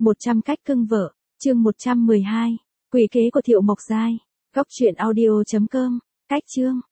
100 cách cưng vợ, chương 112. Quỷ kế của Thiệu Mộc Giai. Góc truyện audio.com. Cách chương.